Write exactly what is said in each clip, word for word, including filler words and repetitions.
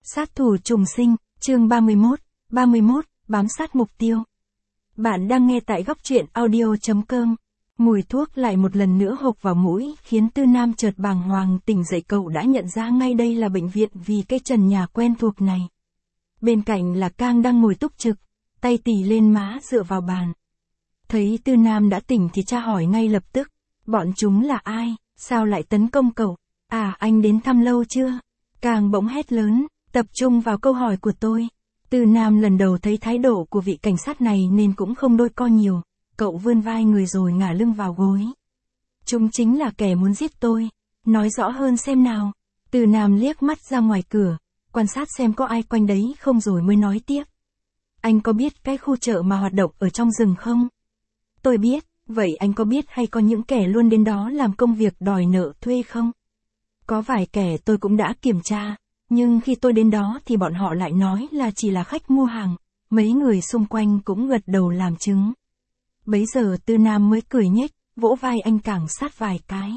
Sát thủ trùng sinh, chương ba mươi mốt, ba mươi mốt, bám sát mục tiêu. Bạn đang nghe tại góc truyện audio chấm com. Mùi thuốc lại một lần nữa hộc vào mũi, khiến Tư Nam chợt bàng hoàng tỉnh dậy. Cậu đã nhận ra ngay đây là bệnh viện vì cái trần nhà quen thuộc này. Bên cạnh là Cang đang ngồi túc trực, tay tì lên má dựa vào bàn. Thấy Tư Nam đã tỉnh thì cha hỏi ngay lập tức, bọn chúng là ai, sao lại tấn công cậu? À, anh đến thăm lâu chưa? Cang bỗng hét lớn, tập trung vào câu hỏi của tôi. Tư Nam lần đầu thấy thái độ của vị cảnh sát này nên cũng không đôi co nhiều, cậu vươn vai người rồi ngả lưng vào gối. Chúng chính là kẻ muốn giết tôi, nói rõ hơn xem nào. Tư Nam liếc mắt ra ngoài cửa, quan sát xem có ai quanh đấy không rồi mới nói tiếp. Anh có biết cái khu chợ mà hoạt động ở trong rừng không? Tôi biết, vậy anh có biết hay có những kẻ luôn đến đó làm công việc đòi nợ thuê không? Có vài kẻ tôi cũng đã kiểm tra, nhưng khi tôi đến đó thì bọn họ lại nói là chỉ là khách mua hàng, mấy người xung quanh cũng gật đầu làm chứng. Bấy giờ Tư Nam mới cười nhếch, vỗ vai anh càng sát vài cái.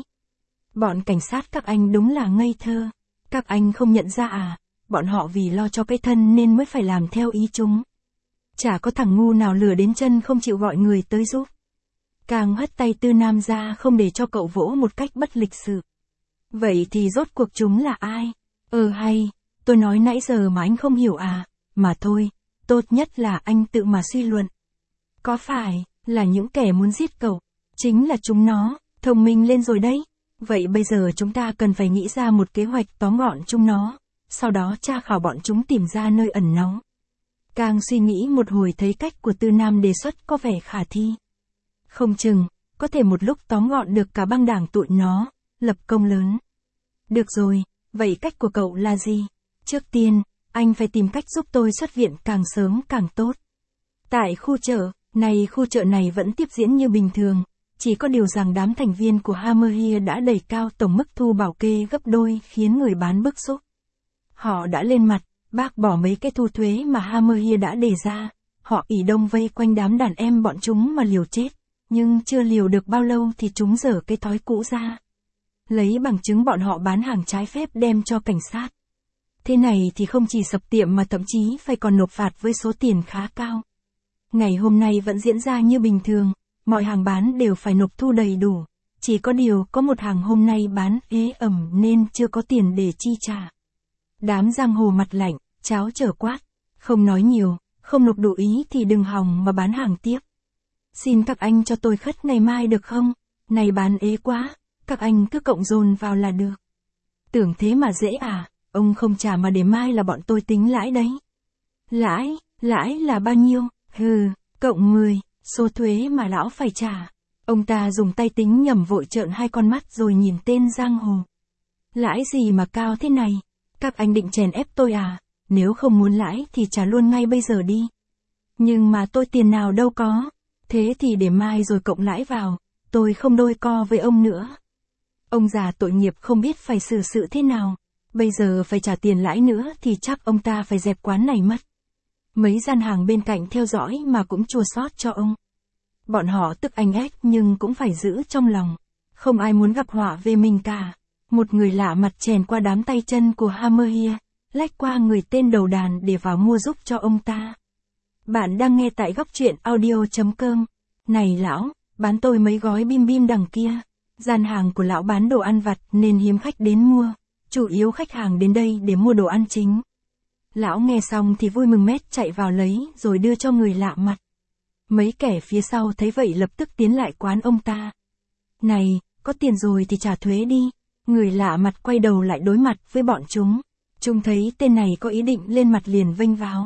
Bọn cảnh sát các anh đúng là ngây thơ, các anh không nhận ra à, bọn họ vì lo cho cái thân nên mới phải làm theo ý chúng. Chả có thằng ngu nào lừa đến chân không chịu gọi người tới giúp. Càng hất tay Tư Nam ra không để cho cậu vỗ một cách bất lịch sự. Vậy thì rốt cuộc chúng là ai? Ờ hay, tôi nói nãy giờ mà anh không hiểu à, mà thôi, tốt nhất là anh tự mà suy luận. Có phải, là những kẻ muốn giết cậu, chính là chúng nó, thông minh lên rồi đấy. Vậy bây giờ chúng ta cần phải nghĩ ra một kế hoạch tóm gọn chúng nó, sau đó tra khảo bọn chúng tìm ra nơi ẩn náu. Càng suy nghĩ một hồi thấy cách của Tư Nam đề xuất có vẻ khả thi. Không chừng, có thể một lúc tóm gọn được cả băng đảng tụi nó, lập công lớn. Được rồi, vậy cách của cậu là gì? Trước tiên, anh phải tìm cách giúp tôi xuất viện càng sớm càng tốt. Tại khu chợ, này khu chợ này vẫn tiếp diễn như bình thường, chỉ có điều rằng đám thành viên của Hammerhea đã đẩy cao tổng mức thu bảo kê gấp đôi khiến người bán bức xúc. Họ đã lên mặt, bác bỏ mấy cái thu thuế mà Hammerhea đã đề ra, họ ỉ đông vây quanh đám đàn em bọn chúng mà liều chết, nhưng chưa liều được bao lâu thì chúng dở cái thói cũ ra. Lấy bằng chứng bọn họ bán hàng trái phép đem cho cảnh sát. Thế này thì không chỉ sập tiệm mà thậm chí phải còn nộp phạt với số tiền khá cao. Ngày hôm nay vẫn diễn ra như bình thường, mọi hàng bán đều phải nộp thu đầy đủ, chỉ có điều có một hàng hôm nay bán ế ẩm nên chưa có tiền để chi trả. Đám giang hồ mặt lạnh, cháo trở quát, không nói nhiều, không nộp đủ ý thì đừng hòng mà bán hàng tiếp. Xin các anh cho tôi khất ngày mai được không? Này bán ế quá, các anh cứ cộng dồn vào là được. Tưởng thế mà dễ à, ông không trả mà để mai là bọn tôi tính lãi đấy. Lãi, lãi là bao nhiêu? Hừ, cộng mười, số thuế mà lão phải trả. Ông ta dùng tay tính nhầm vội trợn hai con mắt rồi nhìn tên giang hồ. Lãi gì mà cao thế này? Các anh định chèn ép tôi à? Nếu không muốn lãi thì trả luôn ngay bây giờ đi. Nhưng mà tôi tiền nào đâu có. Thế thì để mai rồi cộng lãi vào, tôi không đôi co với ông nữa. Ông già tội nghiệp không biết phải xử sự thế nào. Bây giờ phải trả tiền lãi nữa thì chắc ông ta phải dẹp quán này mất. Mấy gian hàng bên cạnh theo dõi mà cũng chua xót cho ông. Bọn họ tức anh ếch nhưng cũng phải giữ trong lòng. Không ai muốn gặp họa về mình cả. Một người lạ mặt chèn qua đám tay chân của Hammerhea, lách qua người tên đầu đàn để vào mua giúp cho ông ta. Bạn đang nghe tại góc truyện audio chấm com. Này lão, bán tôi mấy gói bim bim đằng kia. Gian hàng của lão bán đồ ăn vặt nên hiếm khách đến mua. Chủ yếu khách hàng đến đây để mua đồ ăn chính. Lão nghe xong thì vui mừng mét chạy vào lấy rồi đưa cho người lạ mặt. Mấy kẻ phía sau thấy vậy lập tức tiến lại quán ông ta. Này, có tiền rồi thì trả thuế đi. Người lạ mặt quay đầu lại đối mặt với bọn chúng. Chúng thấy tên này có ý định lên mặt liền vênh váo.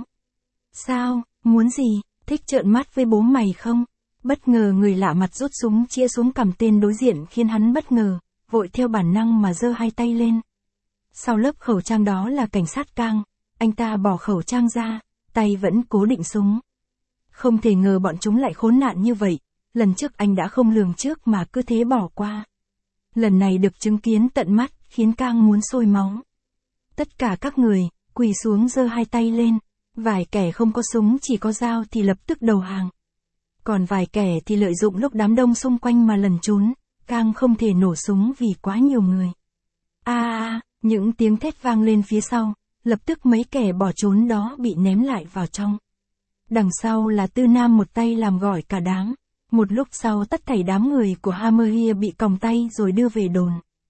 Sao, muốn gì, thích trợn mắt với bố mày không? Bất ngờ người lạ mặt rút súng chĩa xuống cằm tên đối diện khiến hắn bất ngờ, vội theo bản năng mà giơ hai tay lên. Sau lớp khẩu trang đó là cảnh sát Cang, anh ta bỏ khẩu trang ra, tay vẫn cố định súng. Không thể ngờ bọn chúng lại khốn nạn như vậy, lần trước anh đã không lường trước mà cứ thế bỏ qua. Lần này được chứng kiến tận mắt, khiến Cang muốn sôi máu. Tất cả các người, quỳ xuống giơ hai tay lên, vài kẻ không có súng chỉ có dao thì lập tức đầu hàng. Còn vài kẻ thì lợi dụng lúc đám đông xung quanh mà lẩn trốn, Cang không thể nổ súng vì quá nhiều người. A à, những tiếng thét vang lên phía sau, lập tức mấy kẻ bỏ trốn đó bị ném lại vào trong. Đằng sau là Tư Nam một tay làm gỏi cả đám. Một lúc sau tất thảy đám người của Hammerhia bị còng tay rồi đưa về đồn.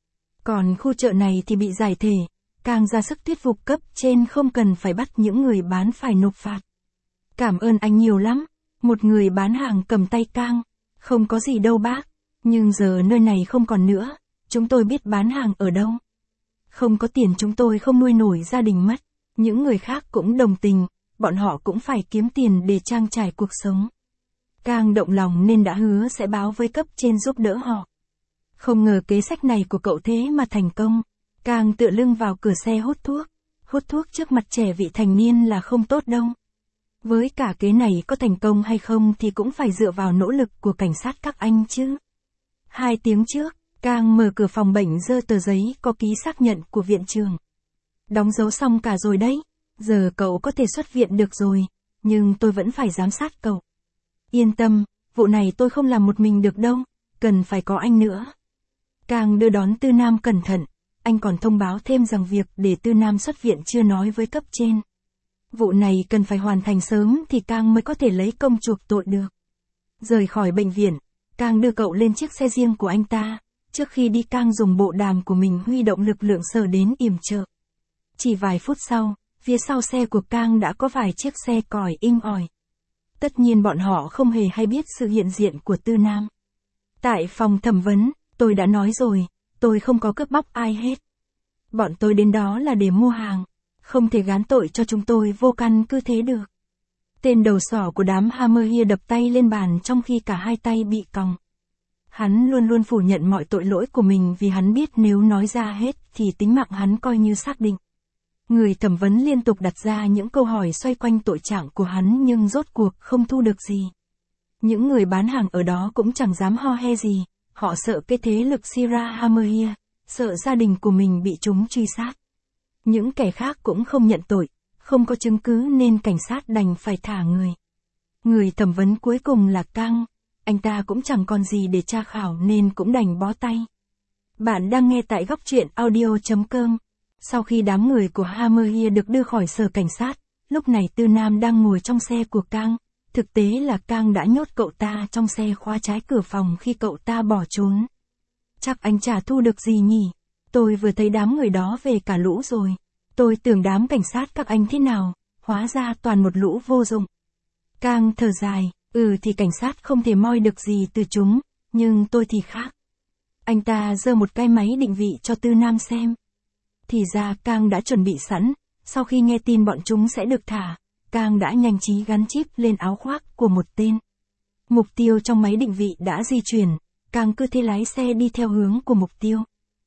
Còn khu chợ này thì bị giải thể, càng ra sức thuyết phục cấp trên không cần phải bắt những người bán phải nộp phạt. Cảm ơn anh nhiều lắm, một người bán hàng cầm tay Cang. Không có gì đâu bác, nhưng giờ nơi này không còn nữa, chúng tôi biết bán hàng ở đâu. Không có tiền chúng tôi không nuôi nổi gia đình mất. Những người khác cũng đồng tình, bọn họ cũng phải kiếm tiền để trang trải cuộc sống. Cang động lòng nên đã hứa sẽ báo với cấp trên giúp đỡ họ. Không ngờ kế sách này của cậu thế mà thành công. Cang tựa lưng vào cửa xe hút thuốc. Hút thuốc trước mặt trẻ vị thành niên là không tốt đâu. Với cả kế này có thành công hay không thì cũng phải dựa vào nỗ lực của cảnh sát các anh chứ. Hai tiếng trước, Cang mở cửa phòng bệnh giơ tờ giấy có ký xác nhận của viện trưởng. Đóng dấu xong cả rồi đấy, giờ cậu có thể xuất viện được rồi, nhưng tôi vẫn phải giám sát cậu. Yên tâm, vụ này tôi không làm một mình được đâu, cần phải có anh nữa. Cang đưa đón Tư Nam cẩn thận, anh còn thông báo thêm rằng việc để Tư Nam xuất viện chưa nói với cấp trên. Vụ này cần phải hoàn thành sớm thì Cang mới có thể lấy công chuộc tội được. Rời khỏi bệnh viện, Cang đưa cậu lên chiếc xe riêng của anh ta. Trước khi đi Cang dùng bộ đàm của mình huy động lực lượng sở đến yểm trợ. Chỉ vài phút sau, phía sau xe của Cang đã có vài chiếc xe còi inh ỏi. Tất nhiên bọn họ không hề hay biết sự hiện diện của Tư Nam. Tại phòng thẩm vấn, tôi đã nói rồi, tôi không có cướp bóc ai hết. Bọn tôi đến đó là để mua hàng, không thể gán tội cho chúng tôi vô căn cứ thế được. Tên đầu sỏ của đám Hammerhia đập tay lên bàn trong khi cả hai tay bị còng. Hắn luôn luôn phủ nhận mọi tội lỗi của mình vì hắn biết nếu nói ra hết thì tính mạng hắn coi như xác định. Người thẩm vấn liên tục đặt ra những câu hỏi xoay quanh tội trạng của hắn nhưng rốt cuộc không thu được gì. Những người bán hàng ở đó cũng chẳng dám ho he gì, họ sợ cái thế lực Sira Hammerhia, sợ gia đình của mình bị chúng truy sát. Những kẻ khác cũng không nhận tội, không có chứng cứ nên cảnh sát đành phải thả người. Người thẩm vấn cuối cùng là Cang, anh ta cũng chẳng còn gì để tra khảo nên cũng đành bó tay. Bạn đang nghe tại góc truyện audio chấm com. Sau khi đám người của Hammerhia được đưa khỏi sở cảnh sát, lúc này Tư Nam đang ngồi trong xe của Cang. Thực tế là Cang đã nhốt cậu ta trong xe khóa trái cửa phòng khi cậu ta bỏ trốn. Chắc anh chả thu được gì nhỉ? Tôi vừa thấy đám người đó về cả lũ rồi. Tôi tưởng đám cảnh sát các anh thế nào, hóa ra toàn một lũ vô dụng. Cang thở dài, ừ thì cảnh sát không thể moi được gì từ chúng, nhưng tôi thì khác. Anh ta giơ một cái máy định vị cho Tư Nam xem. Thì ra Cang đã chuẩn bị sẵn, sau khi nghe tin bọn chúng sẽ được thả, Cang đã nhanh trí gắn chip lên áo khoác của một tên. Mục tiêu trong máy định vị đã di chuyển, Cang cứ thế lái xe đi theo hướng của mục tiêu.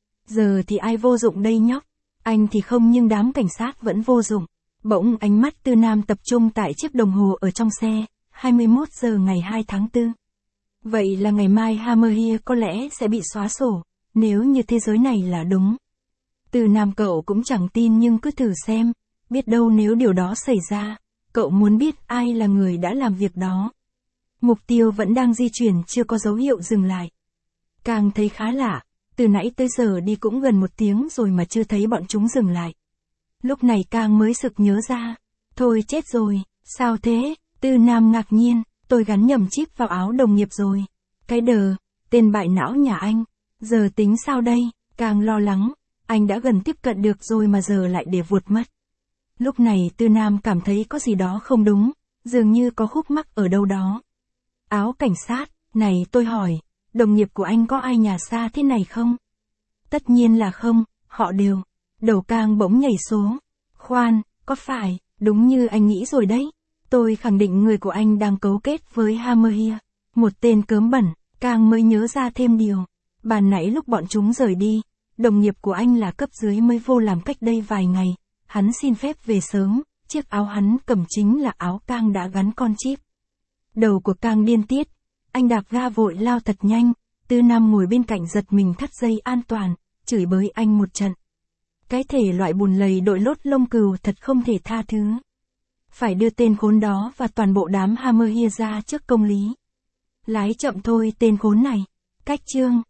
Giờ thì ai vô dụng đây nhóc? Anh thì không nhưng đám cảnh sát vẫn vô dụng. Bỗng ánh mắt Tư Nam tập trung tại chiếc đồng hồ ở trong xe, hai mươi mốt giờ ngày hai tháng tư. Vậy là ngày mai Hammerhia có lẽ sẽ bị xóa sổ, nếu như thế giới này là đúng. Tư Nam cậu cũng chẳng tin nhưng cứ thử xem, biết đâu nếu điều đó xảy ra, cậu muốn biết ai là người đã làm việc đó. Mục tiêu vẫn đang di chuyển chưa có dấu hiệu dừng lại. Càng thấy khá lạ, từ nãy tới giờ đi cũng gần một tiếng rồi mà chưa thấy bọn chúng dừng lại. Lúc này Càng mới sực nhớ ra, thôi chết rồi, sao thế? Tư Nam ngạc nhiên, tôi gắn nhầm chip vào áo đồng nghiệp rồi. Cái đờ, tên bại não nhà anh, giờ tính sao đây? Càng lo lắng, anh đã gần tiếp cận được rồi mà giờ lại để vụt mất. Lúc này Tư Nam cảm thấy có gì đó không đúng, dường như có khúc mắc ở đâu đó. Áo cảnh sát, này tôi hỏi, đồng nghiệp của anh có ai nhà xa thế này không? Tất nhiên là không, họ đều. Đầu Càng bỗng nhảy số. Khoan, có phải, đúng như anh nghĩ rồi đấy. Tôi khẳng định người của anh đang cấu kết với Hammerhia. Một tên cớm bẩn, Càng mới nhớ ra thêm điều. Bàn nãy lúc bọn chúng rời đi, đồng nghiệp của anh là cấp dưới mới vô làm cách đây vài ngày. Hắn xin phép về sớm, chiếc áo hắn cầm chính là áo Càng đã gắn con chip. Đầu của Càng điên tiết, anh đạp ga vội lao thật nhanh, Tư Nam ngồi bên cạnh giật mình thắt dây an toàn, chửi bới anh một trận. Cái thể loại bùn lầy đội lốt lông cừu thật không thể tha thứ. Phải đưa tên khốn đó và toàn bộ đám Hammerhia ra trước công lý. Lái chậm thôi tên khốn này. Cách chương